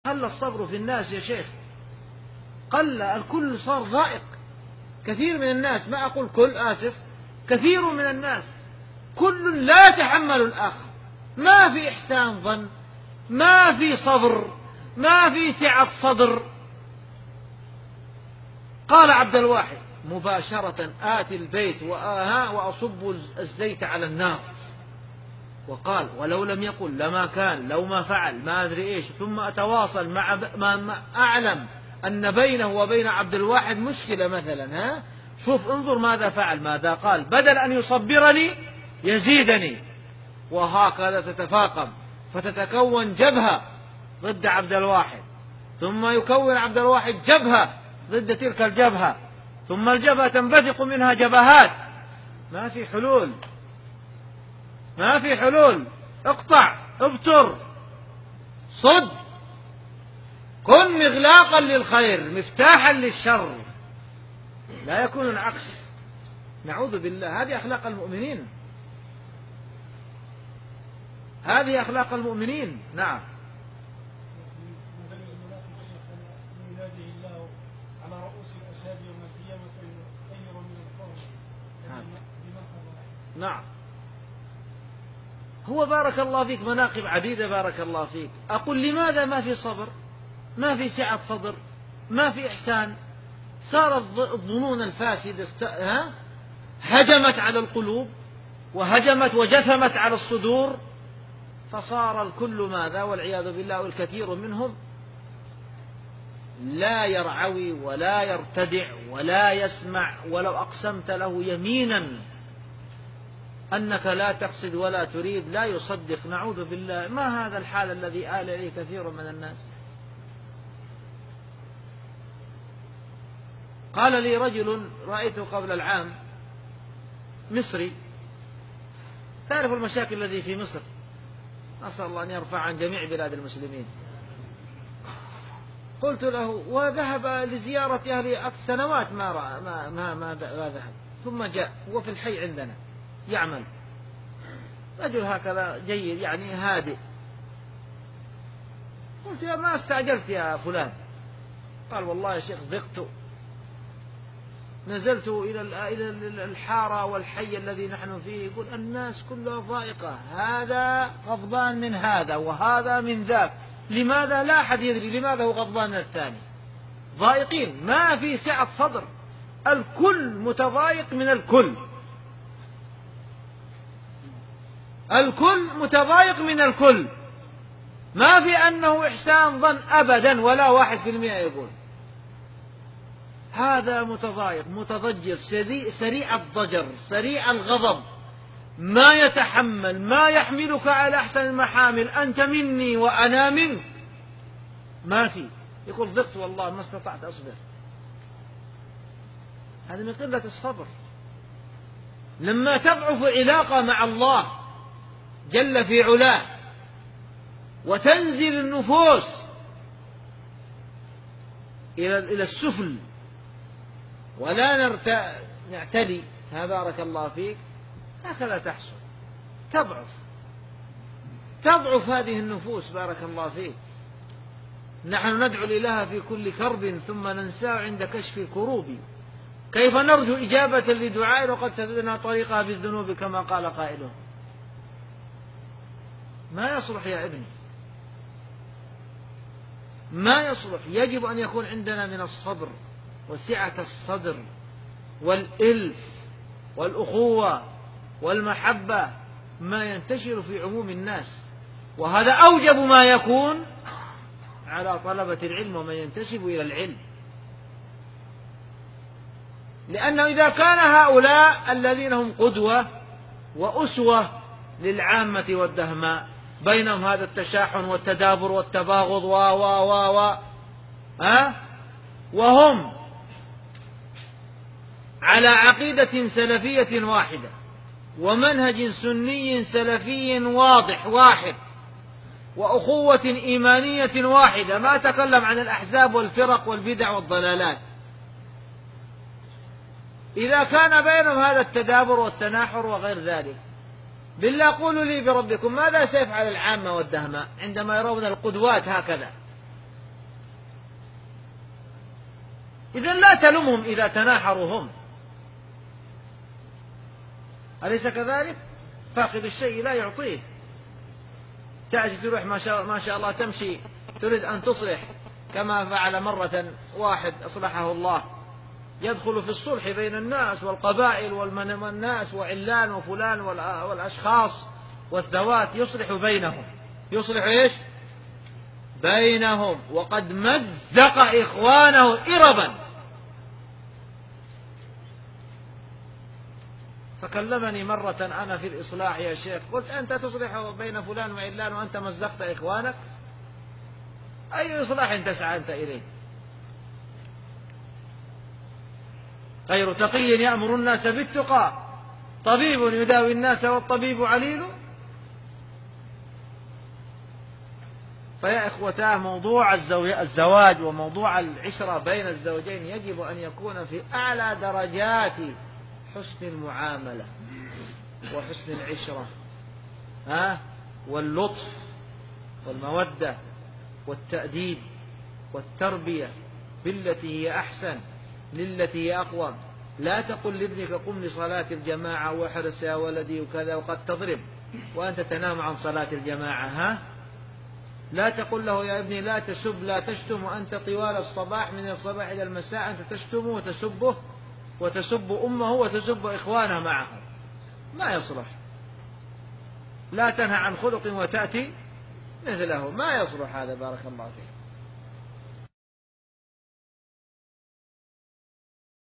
قل الصبر في الناس يا شيخ، قل، الكل صار ضائق. كثير من الناس، ما أقول كل، آسف، كثير من الناس كل لا يتحمل الآخر، ما في إحسان ظن، ما في صبر، ما في سعة صدر. قال عبد الواحد مباشرة: آتي البيت وأصب الزيت على النار. وقال: ولو لم يقل لما كان، لو ما فعل، ما أدري إيش، ثم أتواصل مع ما أعلم أن بينه وبين عبد الواحد مشكلة مثلا، شوف انظر ماذا فعل، ماذا قال: بدل أن يصبرني يزيدني. وهكذا تتفاقم، فتتكون جبهة ضد عبد الواحد، ثم يكون عبد الواحد جبهة ضد تلك الجبهة، ثم الجبهة تنبثق منها جبهات. ما في حلول، ما في حلول. اقطع، ابتر، صد، كن مغلاقا للخير مفتاحا للشر، لا يكون العكس. نعوذ بالله. هذه أخلاق المؤمنين، هذه أخلاق المؤمنين. نعم. نعم. هو بارك الله فيك مناقب عديدة، بارك الله فيك. أقول لماذا ما في صبر، ما في سعة صدر، ما في إحسان؟ صارت الظنون الفاسدة هجمت على القلوب، وهجمت وجثمت على الصدور، فصار الكل ماذا؟ والعياذ بالله. والكثير منهم لا يرعوي ولا يرتدع ولا يسمع، ولو أقسمت له يمينا أنك لا تقصد ولا تريد لا يصدق. نعوذ بالله. ما هذا الحال الذي آل إليه كثير من الناس؟ قال لي رجل رأيته قبل العام، مصري، تعرف المشاكل التي في مصر، أسأل الله أن يرفع عن جميع بلاد المسلمين. قلت له، وذهب لزيارة أهله سنوات ما ذهب، ثم جاء، هو في الحي عندنا يعمل، رجل هكذا جيد يعني هادئ. قلت: يا ما استعجلت يا فلان؟ قال: والله يا شيخ ضقت، نزلت إلى الحارة والحي الذي نحن فيه، يقول الناس كلها ضائقة، هذا غضبان من هذا وهذا من ذاك. لماذا؟ لا أحد يدري لماذا هو غضبان من الثاني. ضائقين، ما في سعة صدر، الكل متضايق من الكل، الكل متضايق من الكل، ما في أنه إحسان ظن أبدا، ولا 1% يقول. هذا متضايق متضجر سريع الضجر سريع الغضب، ما يتحمل، ما يحملك على أحسن المحامل، أنت مني وأنا منك، ما في. يقول: ضغط والله ما استطعت أصبر. هذا من قلة الصبر. لما تضعف علاقة مع الله جل في علاه وتنزل النفوس إلى السفل ولا نعتدي، بارك الله فيك، هكذا تحصل، تضعف هذه النفوس، بارك الله فيك. نحن ندعو الإله في كل كرب ثم ننساه عند كشف الكروب، كيف نرجو إجابة لدعاء وقد سددنا طريقها بالذنوب كما قال قائله. ما يصلح يا ابني، ما يصلح. يجب أن يكون عندنا من الصبر وسعة الصدر والإلف والأخوة والمحبة ما ينتشر في عموم الناس، وهذا أوجب ما يكون على طلبة العلم ومن ينتسب إلى العلم. لأنه إذا كان هؤلاء الذين هم قدوة وأسوة للعامة والدهماء بينهم هذا التشاحن والتدابر والتباغض وهم على عقيدة سلفية واحدة ومنهج سني سلفي واضح واحد وأخوة إيمانية واحدة، ما تكلم عن الأحزاب والفرق والبدع والضلالات. إذا كان بينهم هذا التدابر والتناحر وغير ذلك، بالله قولوا لي بربكم ماذا سيفعل العامة والدهماء عندما يرون القدوات هكذا؟ إذا لا تلمهم إذا تناحروا هم، أليس كذلك؟ فاقد الشيء لا يعطيه. تأتي تروح ما شاء الله تمشي تريد أن تصلح، كما فعل مرة واحد أصلحه الله، يدخل في الصلح بين الناس والقبائل والناس وعلان وفلان والأشخاص والذوات، يصلح بينهم. يصلح إيش؟ بينهم، وقد مزق إخوانه إربا. فكلمني مرة أنا في الإصلاح يا شيخ، قلت أنت تصلح بين فلان وعلان وأنت مزقت إخوانك؟ أي إصلاح تسعى أنت إليه؟ غير تقي يأمر الناس بالتقى، طبيب يداوي الناس والطبيب عليل. فيا إخوتاه، موضوع الزواج وموضوع العشرة بين الزوجين يجب أن يكون في أعلى درجات حسن المعاملة وحسن العشرة، واللطف والمودة والتأديب والتربية بالتي هي أحسن للتي هي أقوم. لا تقل لابنك قم لصلاة الجماعة واحرص يا ولدي وكذا وقد تضرب وأنت تنام عن صلاة الجماعة. لا تقل له يا ابني لا تسب لا تشتم وأنت طوال الصباح من الصباح إلى المساء أنت تشتمه وتسبه وتسب أمه وتسب إخوانه معه، ما يصلح. لا تنهى عن خلق وتأتي مثله، ما يصلح هذا. بارك الله فيك.